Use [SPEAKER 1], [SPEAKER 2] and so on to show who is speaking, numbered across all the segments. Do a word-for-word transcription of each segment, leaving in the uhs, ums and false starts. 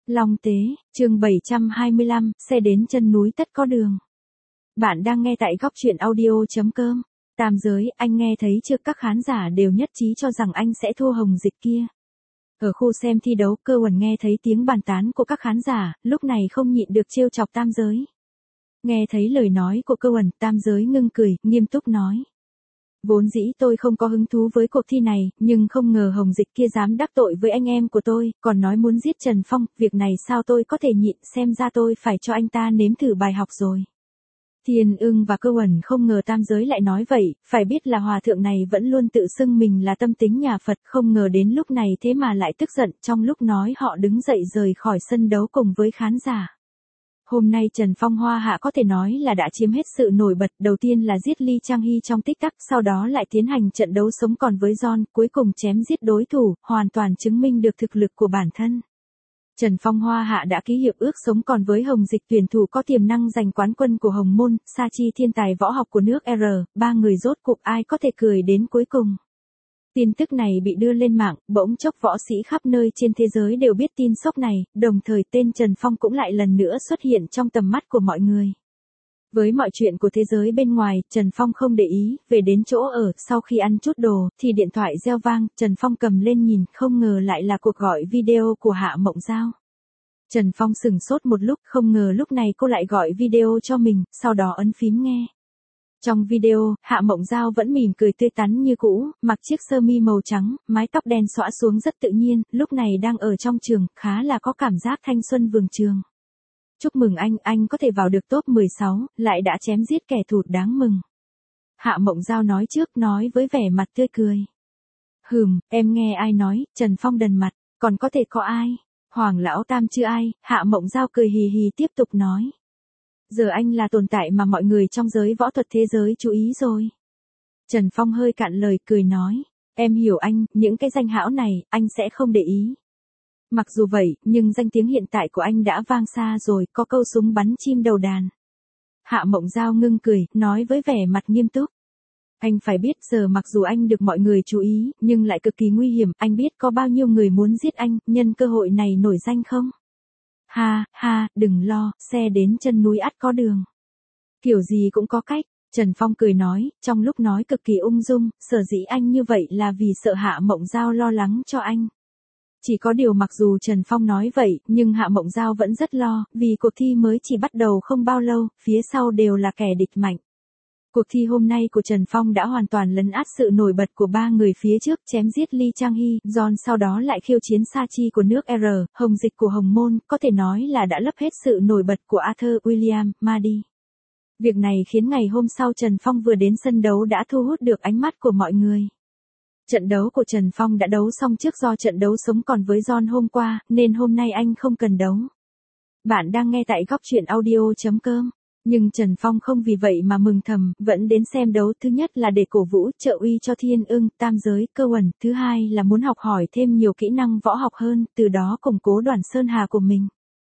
[SPEAKER 1] Long Tế, chương bảy trăm hai mươi lăm, xe đến chân núi tất có đường. Bạn đang nghe tại góc truyện audio chấm com. Tam giới, anh nghe thấy chưa, các khán giả đều nhất trí cho rằng anh sẽ thua Hồng Dịch kia. Ở khu xem thi đấu, Cơ Uẩn nghe thấy tiếng bàn tán của các khán giả, lúc này không nhịn được trêu chọc Tam giới. Nghe thấy lời nói của Cơ Uẩn, Tam giới ngưng cười, nghiêm túc nói. Vốn dĩ tôi không có hứng thú với cuộc thi này, nhưng không ngờ Hồng Dịch kia dám đắc tội với anh em của tôi, còn nói muốn giết Trần Phong, việc này sao tôi có thể nhịn, xem ra tôi phải cho anh ta nếm thử bài học rồi. Thiên Ưng và Cơ Uẩn không ngờ Tam giới lại nói vậy, phải biết là hòa thượng này vẫn luôn tự xưng mình là tâm tính nhà Phật, không ngờ đến lúc này thế mà lại tức giận, trong lúc nói họ đứng dậy rời khỏi sân đấu cùng với khán giả. Hôm nay Trần Phong Hoa Hạ có thể nói là đã chiếm hết sự nổi bật, đầu tiên là giết Lee Chang Hee trong tích tắc, sau đó lại tiến hành trận đấu sống còn với John, cuối cùng chém giết đối thủ, hoàn toàn chứng minh được thực lực của bản thân. Trần Phong Hoa Hạ đã ký hiệp ước sống còn với Hồng Dịch, tuyển thủ có tiềm năng giành quán quân của Hồng Môn, Sa Chi thiên tài võ học của nước R, ba người rốt cuộc ai có thể cười đến cuối cùng. Tin tức này bị đưa lên mạng, bỗng chốc võ sĩ khắp nơi trên thế giới đều biết tin sốc này, đồng thời tên Trần Phong cũng lại lần nữa xuất hiện trong tầm mắt của mọi người. Với mọi chuyện của thế giới bên ngoài, Trần Phong không để ý, về đến chỗ ở, sau khi ăn chút đồ, thì điện thoại reo vang, Trần Phong cầm lên nhìn, không ngờ lại là cuộc gọi video của Hạ Mộng Giao. Trần Phong sửng sốt một lúc, không ngờ lúc này cô lại gọi video cho mình, sau đó ấn phím nghe. Trong video, Hạ Mộng Giao vẫn mỉm cười tươi tắn như cũ, mặc chiếc sơ mi màu trắng, mái tóc đen xõa xuống rất tự nhiên, lúc này đang ở trong trường, khá là có cảm giác thanh xuân vườn trường. Chúc mừng anh, anh có thể vào được top mười sáu, lại đã chém giết kẻ thù, đáng mừng. Hạ Mộng Giao nói trước, nói với vẻ mặt tươi cười. Hừm, em nghe ai nói, Trần Phong đần mặt, còn có thể có ai? Hoàng Lão Tam chưa ai, Hạ Mộng Giao cười hì hì tiếp tục nói. Giờ anh là tồn tại mà mọi người trong giới võ thuật thế giới chú ý rồi. Trần Phong hơi cạn lời cười nói, em hiểu anh, những cái danh hão này, anh sẽ không để ý. Mặc dù vậy, nhưng danh tiếng hiện tại của anh đã vang xa rồi, có câu súng bắn chim đầu đàn. Hạ Mộng Giao ngưng cười, nói với vẻ mặt nghiêm túc. Anh phải biết giờ mặc dù anh được mọi người chú ý, nhưng lại cực kỳ nguy hiểm, anh biết có bao nhiêu người muốn giết anh, nhân cơ hội này nổi danh không? Ha, ha, đừng lo, xe đến chân núi ắt có đường. Kiểu gì cũng có cách, Trần Phong cười nói, trong lúc nói cực kỳ ung dung, sở dĩ anh như vậy là vì sợ Hạ Mộng Giao lo lắng cho anh. Chỉ có điều mặc dù Trần Phong nói vậy, nhưng Hạ Mộng Giao vẫn rất lo, vì cuộc thi mới chỉ bắt đầu không bao lâu, phía sau đều là kẻ địch mạnh. Cuộc thi hôm nay của Trần Phong đã hoàn toàn lấn át sự nổi bật của ba người phía trước, chém giết Lee Chang Hee, John sau đó lại khiêu chiến Sa Chi của nước R, Hồng Dịch của Hồng Môn, có thể nói là đã lấp hết sự nổi bật của Arthur William, Mahdi. Việc này khiến ngày hôm sau Trần Phong vừa đến sân đấu đã thu hút được ánh mắt của mọi người. Trận đấu của Trần Phong đã đấu xong trước do trận đấu sống còn với John hôm qua, nên hôm nay anh không cần đấu. Bạn đang nghe tại góc truyện audio chấm com. Nhưng Trần Phong không vì vậy mà mừng thầm, vẫn đến xem đấu, thứ nhất là để cổ vũ, trợ uy cho Thiên Ưng, Tam giới, Cơ Uẩn, thứ hai là muốn học hỏi thêm nhiều kỹ năng võ học hơn, từ đó củng cố đoàn Sơn Hà của mình.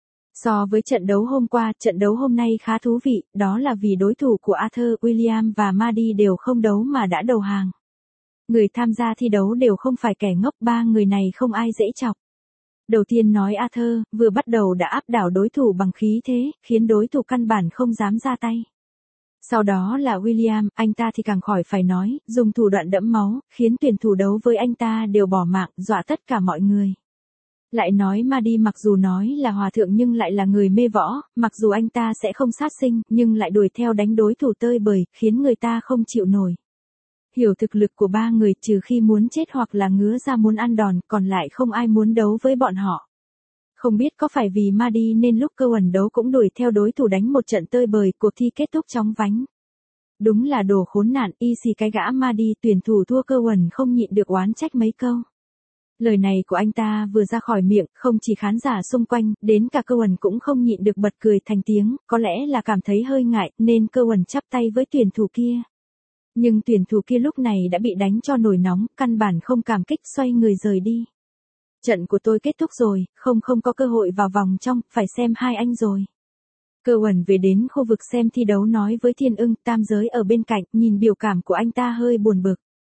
[SPEAKER 1] So với trận đấu hôm qua, trận đấu hôm nay khá thú vị, đó là vì đối thủ của Arthur William và Mahdi đều không đấu mà đã đầu hàng. Người tham gia thi đấu đều không phải kẻ ngốc, ba người này không ai dễ chọc. Đầu tiên nói Arthur, vừa bắt đầu đã áp đảo đối thủ bằng khí thế, khiến đối thủ căn bản không dám ra tay. Sau đó là William, anh ta thì càng khỏi phải nói, dùng thủ đoạn đẫm máu, khiến tuyển thủ đấu với anh ta đều bỏ mạng, dọa tất cả mọi người. Lại nói Mahdi mặc dù nói là hòa thượng nhưng lại là người mê võ, mặc dù anh ta sẽ không sát sinh, nhưng lại đuổi theo đánh đối thủ tơi bời, khiến người ta không chịu nổi. Hiểu thực lực của ba người, trừ khi muốn chết hoặc là ngứa ra muốn ăn đòn, còn lại không ai muốn đấu với bọn họ. Không biết có phải vì Mahdi nên lúc Cơ Uẩn đấu cũng đuổi theo đối thủ đánh một trận tơi bời, cuộc thi kết thúc chóng vánh. Đúng là đồ khốn nạn, y xì cái gã Mahdi, tuyển thủ thua Cơ Uẩn không nhịn được oán trách mấy câu. Lời này của anh ta vừa ra khỏi miệng, không chỉ khán giả xung quanh, đến cả Cơ Uẩn cũng không nhịn được bật cười thành tiếng, có lẽ là cảm thấy hơi ngại, nên Cơ Uẩn chắp tay với tuyển thủ kia. Nhưng tuyển thủ kia lúc này đã bị đánh cho nổi nóng, căn bản không cảm kích, xoay người rời đi. Trận của tôi kết thúc rồi, không không có cơ hội vào vòng trong, phải xem hai anh rồi. Cơ Uẩn về đến khu vực xem thi đấu nói với Thiên Ưng, Tam giới ở bên cạnh, nhìn biểu cảm của anh ta hơi buồn bực.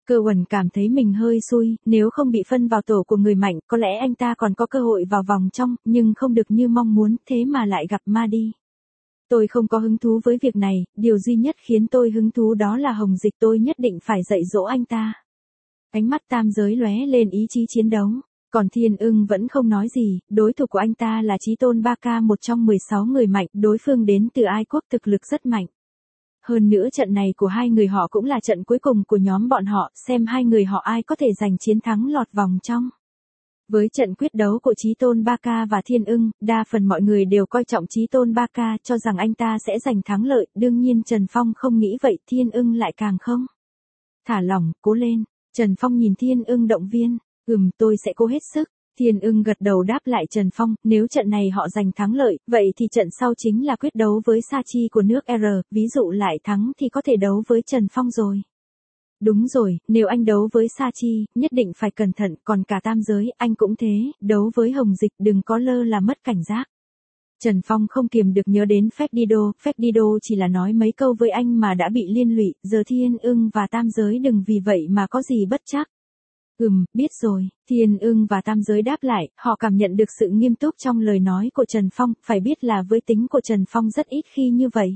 [SPEAKER 1] Cơ Uẩn cảm thấy mình hơi xui, nếu không bị phân vào tổ của người mạnh, có lẽ anh ta còn có cơ hội vào vòng trong, nhưng không được như mong muốn, thế mà lại gặp Mahdi. Tôi không có hứng thú với việc này, điều duy nhất khiến tôi hứng thú đó là Hồng Dịch, tôi nhất định phải dạy dỗ anh ta. Ánh mắt tam giới lóe lên ý chí chiến đấu, còn Thiên Ưng vẫn không nói gì, đối thủ của anh ta là Chí Tôn Ba Ca, một trong mười sáu người mạnh, đối phương đến từ Ai Quốc, thực lực rất mạnh. Hơn nữa trận này của hai người họ cũng là trận cuối cùng của nhóm bọn họ, xem hai người họ ai có thể giành chiến thắng lọt vòng trong. Với trận quyết đấu của Chí Tôn Ba Ca và Thiên Ưng, đa phần mọi người đều coi trọng Chí Tôn Ba Ca, cho rằng anh ta sẽ giành thắng lợi, đương nhiên Trần Phong không nghĩ vậy, Thiên Ưng lại càng không. Thả lỏng, cố lên, Trần Phong nhìn Thiên Ưng động viên, ừm tôi sẽ cố hết sức. Thiên Ưng gật đầu đáp lại Trần Phong, nếu trận này họ giành thắng lợi, vậy thì trận sau chính là quyết đấu với Sa Chi của nước R, ví dụ lại thắng thì có thể đấu với Trần Phong rồi. Đúng rồi, nếu anh đấu với Sa Chi, nhất định phải cẩn thận, còn cả tam giới, anh cũng thế, đấu với Hồng Dịch đừng có lơ là mất cảnh giác. Trần Phong không kiềm được nhớ đến Phép Dido, Phép Dido chỉ là nói mấy câu với anh mà đã bị liên lụy, giờ Thiên Ưng và tam giới đừng vì vậy mà có gì bất trắc. Ừm, biết rồi, Thiên Ưng và tam giới đáp lại, họ cảm nhận được sự nghiêm túc trong lời nói của Trần Phong, phải biết là với tính của Trần Phong rất ít khi như vậy.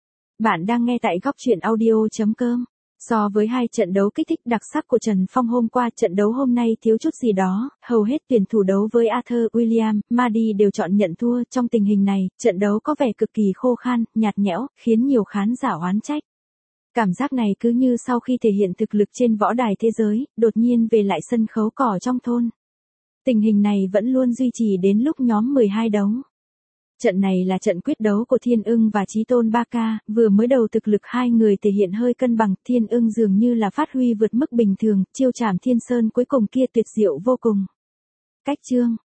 [SPEAKER 1] Bạn đang nghe tại góc truyện audio chấm com. So với hai trận đấu kích thích đặc sắc của Trần Phong hôm qua, trận đấu hôm nay thiếu chút gì đó, hầu hết tuyển thủ đấu với Arthur William, Mahdi đều chọn nhận thua, trong tình hình này, trận đấu có vẻ cực kỳ khô khan, nhạt nhẽo, khiến nhiều khán giả oán trách. Cảm giác này cứ như sau khi thể hiện thực lực trên võ đài thế giới, đột nhiên về lại sân khấu cỏ trong thôn. Tình hình này vẫn luôn duy trì đến lúc nhóm mười hai đấu. Trận này là trận quyết đấu của Thiên Ưng và Chí Tôn Ba Ca, vừa mới đầu thực lực hai người thể hiện hơi cân bằng, Thiên Ưng dường như là phát huy vượt mức bình thường, chiêu trảm Thiên Sơn cuối cùng kia tuyệt diệu vô cùng. Cách chương